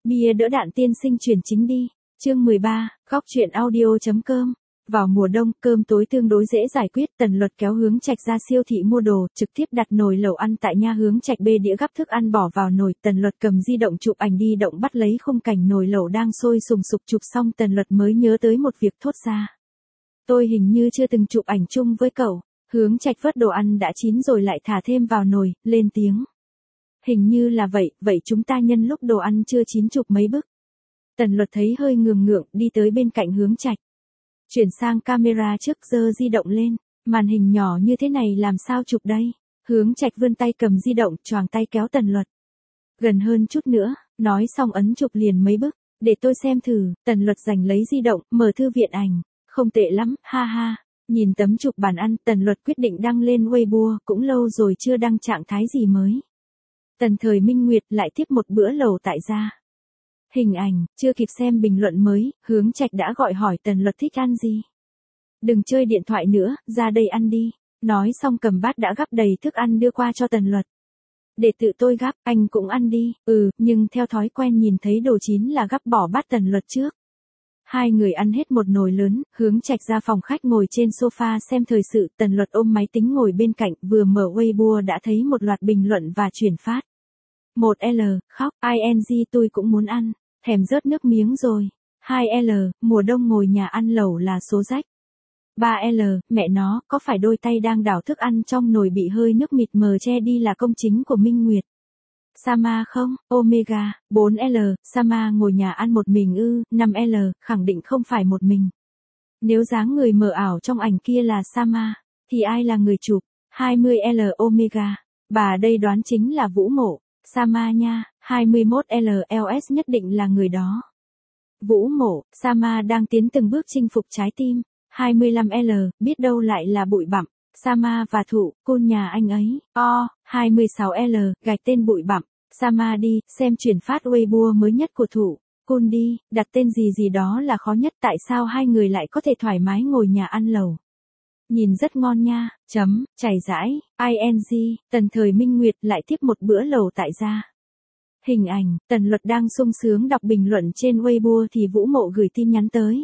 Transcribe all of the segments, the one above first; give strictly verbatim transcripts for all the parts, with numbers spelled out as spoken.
Bia đỡ đạn tiên sinh chuyển chính đi. Chương mười ba, góc truyện audio.com. Vào mùa đông, cơm tối tương đối dễ giải quyết, Tần Luật kéo Hướng Trạch ra siêu thị mua đồ, trực tiếp đặt nồi lẩu ăn tại nhà. Hướng Trạch bê đĩa gắp thức ăn bỏ vào nồi, Tần Luật cầm di động chụp ảnh đi động bắt lấy khung cảnh nồi lẩu đang sôi sùng sục. Chụp xong Tần Luật mới nhớ tới một việc thốt ra. Tôi hình như chưa từng chụp ảnh chung với cậu. Hướng Trạch vớt đồ ăn đã chín rồi lại thả thêm vào nồi, lên tiếng. Hình như là vậy, vậy chúng ta nhân lúc đồ ăn chưa chín chụp mấy bức. Tần Luật thấy hơi ngượng ngượng, đi tới bên cạnh Hướng Trạch. Chuyển sang camera trước, giơ di động lên, màn hình nhỏ như thế này làm sao chụp đây? Hướng Trạch vươn tay cầm di động, choàng tay kéo Tần Luật. Gần hơn chút nữa, nói xong ấn chụp liền mấy bức, để tôi xem thử. Tần Luật giành lấy di động, mở thư viện ảnh, không tệ lắm, ha ha. Nhìn tấm chụp bàn ăn, Tần Luật quyết định đăng lên Weibo, cũng lâu rồi chưa đăng trạng thái gì mới. Tần Thời Minh Nguyệt lại tiếp một bữa lẩu tại gia. Hình ảnh, chưa kịp xem bình luận mới, Hướng Trạch đã gọi hỏi Tần Luật thích ăn gì. Đừng chơi điện thoại nữa, ra đây ăn đi. Nói xong cầm bát đã gắp đầy thức ăn đưa qua cho Tần Luật. Để tự tôi gắp, anh cũng ăn đi. Ừ, nhưng theo thói quen nhìn thấy đồ chín là gắp bỏ bát Tần Luật trước. Hai người ăn hết một nồi lớn, Hướng Trạch ra phòng khách ngồi trên sofa xem thời sự. Tần Luật ôm máy tính ngồi bên cạnh, vừa mở Weibo đã thấy một loạt bình luận và chuyển phát. một L, khóc, ing tôi cũng muốn ăn, thèm rớt nước miếng rồi. hai L, mùa đông ngồi nhà ăn lẩu là số rách. ba L, mẹ nó, có phải đôi tay đang đảo thức ăn trong nồi bị hơi nước mịt mờ che đi là công chính của Minh Nguyệt? Sama không? Omega. bốn L, Sama ngồi nhà ăn một mình ư? năm L, khẳng định không phải một mình. Nếu dáng người mờ ảo trong ảnh kia là Sama, thì ai là người chụp? hai mươi L, Omega. Bà đây đoán chính là Vũ Mộ. Sama nha. hai mươi mốt L, lờ ét nhất định là người đó. Vũ Mộ, Sama đang tiến từng bước chinh phục trái tim. hai mươi lăm L, biết đâu lại là bụi bặm. Sama và Thụ, côn nhà anh ấy. O, hai mươi sáu L, gạch tên bụi bặm. Sama đi, xem chuyển phát Weibo mới nhất của Thụ. Côn đi, đặt tên gì gì đó là khó nhất, tại sao hai người lại có thể thoải mái ngồi nhà ăn lẩu. Nhìn rất ngon nha, chấm, chảy rãi, ing, Tần Thời Minh Nguyệt lại tiếp một bữa lẩu tại gia. Hình ảnh, Tần Luật đang sung sướng đọc bình luận trên Weibo thì Vũ Mộ gửi tin nhắn tới.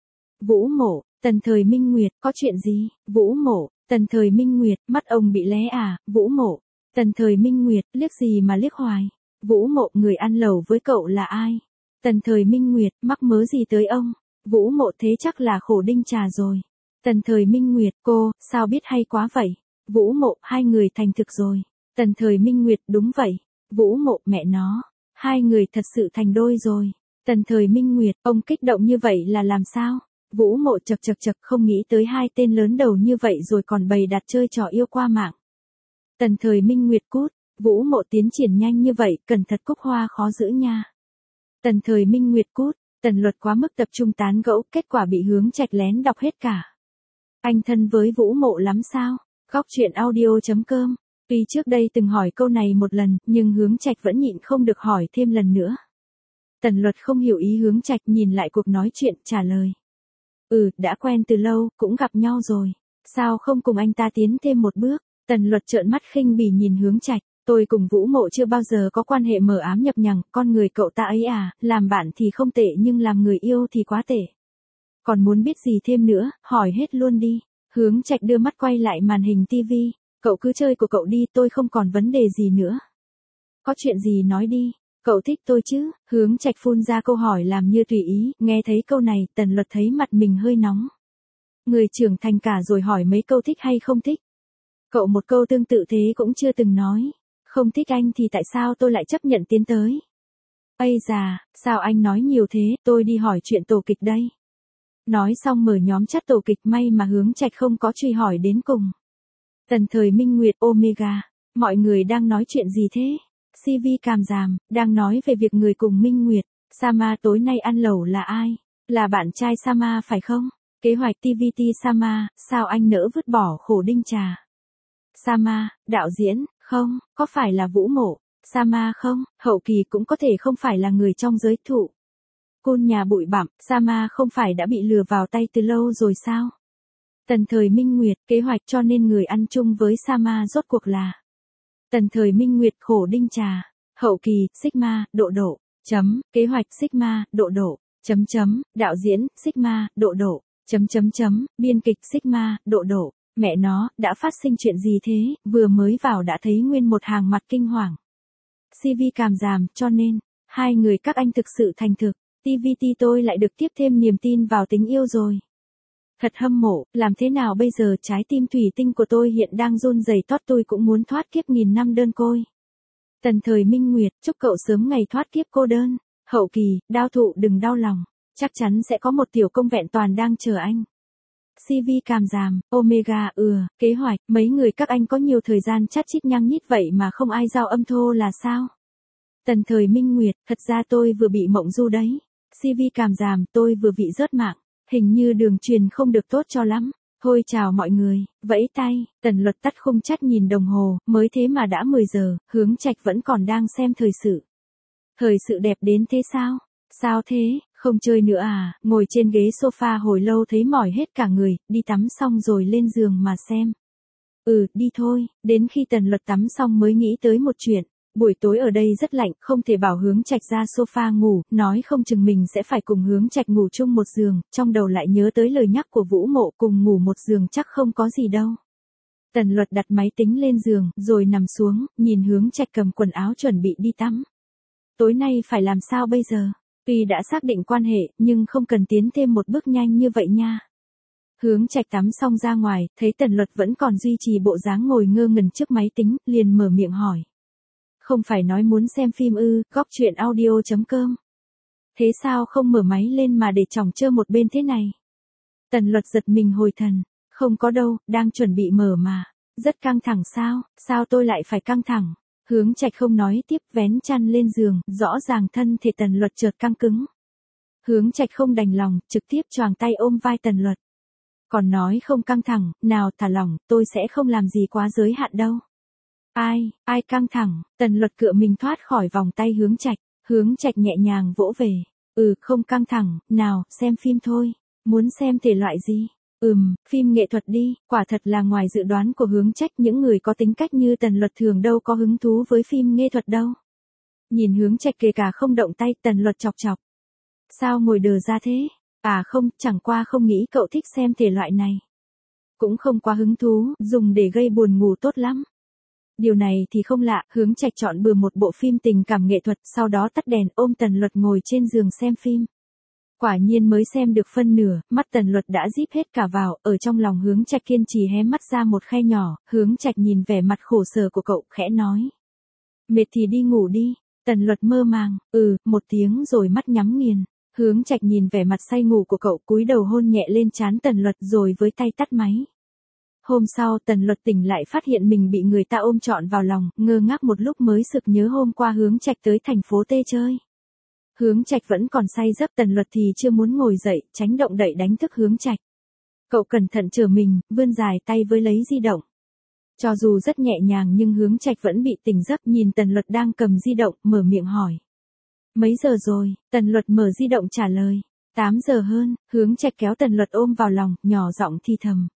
Vũ Mộ, Tần Thời Minh Nguyệt, có chuyện gì? Vũ Mộ, Tần Thời Minh Nguyệt, mắt ông bị lé à? Vũ Mộ, Tần Thời Minh Nguyệt, liếc gì mà liếc hoài? Vũ Mộ, người ăn lẩu với cậu là ai? Tần Thời Minh Nguyệt, mắc mớ gì tới ông? Vũ Mộ, thế chắc là khổ đinh trà rồi. Tần Thời Minh Nguyệt, cô, sao biết hay quá vậy? Vũ Mộ, hai người thành thực rồi. Tần Thời Minh Nguyệt, đúng vậy. Vũ Mộ, mẹ nó, hai người thật sự thành đôi rồi. Tần Thời Minh Nguyệt, ông kích động như vậy là làm sao? Vũ Mộ chật chật chật, không nghĩ tới hai tên lớn đầu như vậy rồi còn bày đặt chơi trò yêu qua mạng. Tần Thời Minh Nguyệt cút, Vũ Mộ tiến triển nhanh như vậy, cẩn thận cúc hoa khó giữ nha. Tần Thời Minh Nguyệt cút, Tần Luật quá mức tập trung tán gẫu, kết quả bị Hướng Trạch lén đọc hết cả. Anh thân với Vũ Mộ lắm sao? Góc truyện audio.com. Tuy trước đây từng hỏi câu này một lần, nhưng Hướng Trạch vẫn nhịn không được hỏi thêm lần nữa. Tần Luật không hiểu ý Hướng Trạch, nhìn lại cuộc nói chuyện, trả lời. Ừ, đã quen từ lâu, cũng gặp nhau rồi. Sao không cùng anh ta tiến thêm một bước? Tần Luật trợn mắt khinh bỉ nhìn Hướng Trạch. Tôi cùng Vũ Mộ chưa bao giờ có quan hệ mờ ám nhập nhằng, con người cậu ta ấy à, làm bạn thì không tệ nhưng làm người yêu thì quá tệ. Còn muốn biết gì thêm nữa, hỏi hết luôn đi. Hướng Trạch đưa mắt quay lại màn hình tivi. Cậu cứ chơi của cậu đi, tôi không còn vấn đề gì nữa. Có chuyện gì nói đi, cậu thích tôi chứ? Hướng Trạch phun ra câu hỏi làm như tùy ý, nghe thấy câu này, Tần Luật thấy mặt mình hơi nóng. Người trưởng thành cả rồi hỏi mấy câu thích hay không thích. Cậu một câu tương tự thế cũng chưa từng nói. Không thích anh thì tại sao tôi lại chấp nhận tiến tới? Ây già, sao anh nói nhiều thế, tôi đi hỏi chuyện tổ kịch đây. Nói xong mở nhóm chat tổ kịch, may mà Hướng Trạch không có truy hỏi đến cùng. Tần Thời Minh Nguyệt, Omega, mọi người đang nói chuyện gì thế? xê vê Càm Giảm, đang nói về việc người cùng Minh Nguyệt. Sama tối nay ăn lẩu là ai? Là bạn trai Sama phải không? Kế hoạch tê vê tê Sama, sao anh nỡ vứt bỏ khổ đinh trà? Sama, đạo diễn, không, có phải là Vũ Mộ? Sama không, hậu kỳ cũng có thể không phải là người trong giới Thụ. Côn nhà bụi bặm, Sama không phải đã bị lừa vào tay từ lâu rồi sao? Tần Thời Minh Nguyệt, kế hoạch cho nên người ăn chung với Sama rốt cuộc là. Tần Thời Minh Nguyệt, khổ đinh trà, hậu kỳ, Sigma, độ độ. chấm, kế hoạch Sigma, độ độ, chấm chấm, đạo diễn, Sigma, độ độ, chấm chấm chấm, biên kịch Sigma, độ độ, mẹ nó, đã phát sinh chuyện gì thế, vừa mới vào đã thấy nguyên một hàng mặt kinh hoàng. xê vê càm giảm, cho nên, hai người các anh thực sự thành thực, tê vê tê tôi lại được tiếp thêm niềm tin vào tình yêu rồi. Thật hâm mộ, làm thế nào bây giờ trái tim thủy tinh của tôi hiện đang run rẩy thoát tôi cũng muốn thoát kiếp nghìn năm đơn côi. Tần Thời Minh Nguyệt, chúc cậu sớm ngày thoát kiếp cô đơn. Hậu kỳ, đao thụ đừng đau lòng, chắc chắn sẽ có một tiểu công vẹn toàn đang chờ anh. xê vê càm giảm, Omega, ừ, kế hoạch, mấy người các anh có nhiều thời gian chát chít nhăng nhít vậy mà không ai giao âm thô là sao? Tần Thời Minh Nguyệt, thật ra tôi vừa bị mộng du đấy. xê vê càm giảm, tôi vừa bị rớt mạng, hình như đường truyền không được tốt cho lắm. Thôi chào mọi người, vẫy tay, Tần Luật tắt khung chắt nhìn đồng hồ, mới thế mà đã mười giờ, Hướng Trạch vẫn còn đang xem thời sự. Thời sự đẹp đến thế sao? Sao thế, không chơi nữa à, ngồi trên ghế sofa hồi lâu thấy mỏi hết cả người, đi tắm xong rồi lên giường mà xem. Ừ, đi thôi, đến khi Tần Luật tắm xong mới nghĩ tới một chuyện. Buổi tối ở đây rất lạnh, không thể bảo Hướng Trạch ra sofa ngủ, nói không chừng mình sẽ phải cùng Hướng Trạch ngủ chung một giường, trong đầu lại nhớ tới lời nhắc của Vũ Mộ cùng ngủ một giường chắc không có gì đâu. Tần Luật đặt máy tính lên giường, rồi nằm xuống, nhìn Hướng Trạch cầm quần áo chuẩn bị đi tắm. Tối nay phải làm sao bây giờ? Tuy đã xác định quan hệ, nhưng không cần tiến thêm một bước nhanh như vậy nha. Hướng Trạch tắm xong ra ngoài, thấy Tần Luật vẫn còn duy trì bộ dáng ngồi ngơ ngẩn trước máy tính, liền mở miệng hỏi. Không phải nói muốn xem phim ư, góc truyện audio chấm com. Thế sao không mở máy lên mà để chỏng chơ một bên thế này? Tần Luật giật mình hồi thần. Không có đâu, đang chuẩn bị mở mà. Rất căng thẳng sao, sao tôi lại phải căng thẳng? Hướng Trạch không nói tiếp, vén chăn lên giường, rõ ràng thân thể Tần Luật chợt căng cứng. Hướng Trạch không đành lòng, trực tiếp choàng tay ôm vai Tần Luật. Còn nói không căng thẳng, nào thả lỏng, tôi sẽ không làm gì quá giới hạn đâu. Ai, ai căng thẳng, Tần Luật cựa mình thoát khỏi vòng tay Hướng Trạch, Hướng Trạch nhẹ nhàng vỗ về. Ừ, không căng thẳng, nào, xem phim thôi. Muốn xem thể loại gì? Ừm, phim nghệ thuật đi, quả thật là ngoài dự đoán của Hướng Trạch, những người có tính cách như Tần Luật thường đâu có hứng thú với phim nghệ thuật đâu. Nhìn Hướng Trạch kể cả không động tay, Tần Luật chọc chọc. Sao ngồi đờ ra thế? À không, chẳng qua không nghĩ cậu thích xem thể loại này. Cũng không quá hứng thú, dùng để gây buồn ngủ tốt lắm. Điều này thì không lạ, Hướng Trạch chọn bừa một bộ phim tình cảm nghệ thuật, sau đó tắt đèn ôm Tần Luật ngồi trên giường xem phim. Quả nhiên mới xem được phân nửa, mắt Tần Luật đã díp hết cả vào, ở trong lòng Hướng Trạch kiên trì hé mắt ra một khe nhỏ, Hướng Trạch nhìn vẻ mặt khổ sở của cậu, khẽ nói. Mệt thì đi ngủ đi, Tần Luật mơ màng, ừ, một tiếng rồi mắt nhắm nghiền. Hướng Trạch nhìn vẻ mặt say ngủ của cậu, cúi đầu hôn nhẹ lên trán Tần Luật rồi với tay tắt máy. Hôm sau Tần Luật tỉnh lại phát hiện mình bị người ta ôm trọn vào lòng, ngơ ngác một lúc mới sực nhớ hôm qua Hướng Trạch tới thành phố T chơi. Hướng Trạch vẫn còn say giấc, Tần Luật thì chưa muốn ngồi dậy, tránh động đậy đánh thức Hướng Trạch. Cậu cẩn thận trở mình, vươn dài tay với lấy di động. Cho dù rất nhẹ nhàng nhưng Hướng Trạch vẫn bị tỉnh giấc, nhìn Tần Luật đang cầm di động, mở miệng hỏi. Mấy giờ rồi? Tần Luật mở di động trả lời. tám giờ hơn, Hướng Trạch kéo Tần Luật ôm vào lòng, nhỏ giọng thì thầm.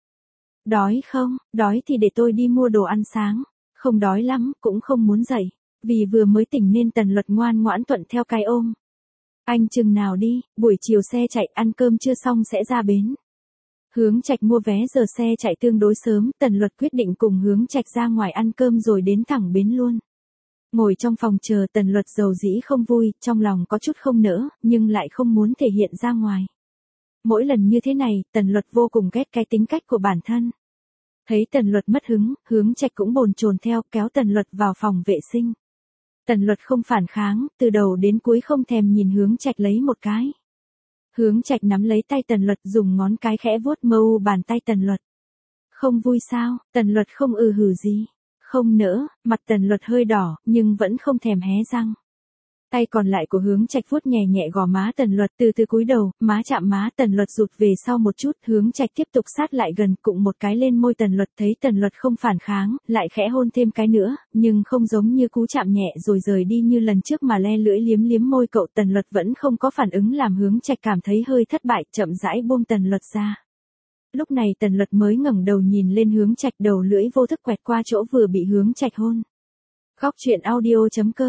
Đói không? Đói thì để tôi đi mua đồ ăn sáng. Không đói lắm, cũng không muốn dậy. Vì vừa mới tỉnh nên Tần Luật ngoan ngoãn thuận theo cái ôm. Anh chừng nào đi, buổi chiều xe chạy ăn cơm chưa xong sẽ ra bến. Hướng Trạch mua vé giờ xe chạy tương đối sớm, Tần Luật quyết định cùng Hướng Trạch ra ngoài ăn cơm rồi đến thẳng bến luôn. Ngồi trong phòng chờ, Tần Luật dầu dĩ không vui, trong lòng có chút không nỡ, nhưng lại không muốn thể hiện ra ngoài. Mỗi lần như thế này, Tần Luật vô cùng ghét cái tính cách của bản thân. Thấy Tần Luật mất hứng, Hướng Trạch cũng bồn chồn theo, kéo Tần Luật vào phòng vệ sinh. Tần Luật không phản kháng, từ đầu đến cuối không thèm nhìn Hướng Trạch lấy một cái. Hướng Trạch nắm lấy tay Tần Luật, dùng ngón cái khẽ vuốt mờ u bàn tay Tần Luật. Không vui sao? Tần Luật không ừ hử gì. Không nỡ, mặt Tần Luật hơi đỏ, nhưng vẫn không thèm hé răng. Tay còn lại của Hướng Trạch vuốt nhẹ nhẹ gò má Tần Luật, từ từ cúi đầu, má chạm má Tần Luật rụt về sau một chút, Hướng Trạch tiếp tục sát lại gần, cụng một cái lên môi Tần Luật, thấy Tần Luật không phản kháng, lại khẽ hôn thêm cái nữa, nhưng không giống như cú chạm nhẹ rồi rời đi như lần trước mà le lưỡi liếm liếm môi cậu. Tần Luật vẫn không có phản ứng, làm Hướng Trạch cảm thấy hơi thất bại, chậm rãi buông Tần Luật ra. Lúc này Tần Luật mới ngẩng đầu nhìn lên Hướng Trạch, đầu lưỡi vô thức quẹt qua chỗ vừa bị Hướng Trạch hôn. Góc truyện audio chấm com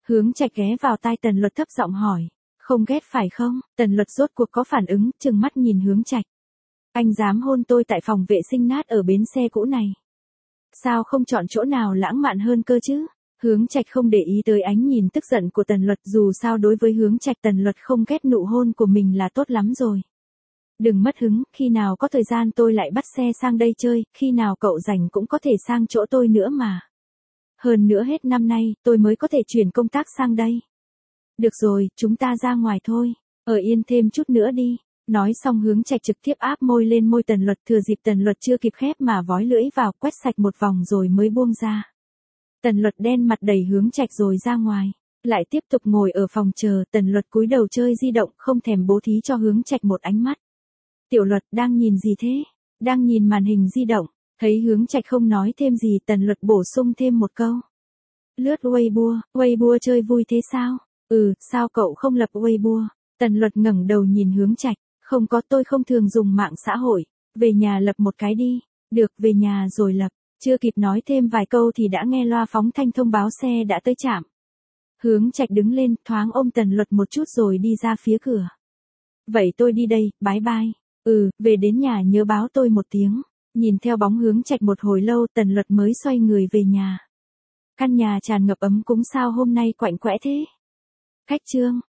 Hướng Trạch ghé vào tai Tần Luật thấp giọng hỏi. Không ghét phải không? Tần Luật rốt cuộc có phản ứng, trừng mắt nhìn Hướng Trạch. Anh dám hôn tôi tại phòng vệ sinh nát ở bến xe cũ này. Sao không chọn chỗ nào lãng mạn hơn cơ chứ? Hướng Trạch không để ý tới ánh nhìn tức giận của Tần Luật, dù sao đối với Hướng Trạch Tần Luật không ghét nụ hôn của mình là tốt lắm rồi. Đừng mất hứng, khi nào có thời gian tôi lại bắt xe sang đây chơi, khi nào cậu rảnh cũng có thể sang chỗ tôi nữa mà. Hơn nữa hết năm nay, tôi mới có thể chuyển công tác sang đây. Được rồi, chúng ta ra ngoài thôi, ở yên thêm chút nữa đi. Nói xong Hướng Trạch trực tiếp áp môi lên môi Tần Luật, thừa dịp Tần Luật chưa kịp khép mà vói lưỡi vào, quét sạch một vòng rồi mới buông ra. Tần Luật đen mặt đẩy Hướng Trạch rồi ra ngoài, lại tiếp tục ngồi ở phòng chờ. Tần Luật cúi đầu chơi di động, không thèm bố thí cho Hướng Trạch một ánh mắt. Tiểu Luật, đang nhìn gì thế? Đang nhìn màn hình di động. Thấy Hướng Trạch không nói thêm gì, Tần Luật bổ sung thêm một câu. Lướt Weibo, Weibo chơi vui thế sao? Ừ, sao cậu không lập Weibo? Tần Luật ngẩng đầu nhìn Hướng Trạch. Không có, tôi không thường dùng mạng xã hội. Về nhà lập một cái đi. Được, về nhà rồi lập. Chưa kịp nói thêm vài câu thì đã nghe loa phóng thanh thông báo xe đã tới trạm. Hướng Trạch đứng lên, thoáng ôm Tần Luật một chút rồi đi ra phía cửa. Vậy tôi đi đây, bye bye. Ừ, về đến nhà nhớ báo tôi một tiếng. Nhìn theo bóng Hướng Trạch một hồi lâu, Tần Luật mới xoay người về nhà. Căn nhà tràn ngập ấm cúng, sao hôm nay quạnh quẽ thế? Khách Trương.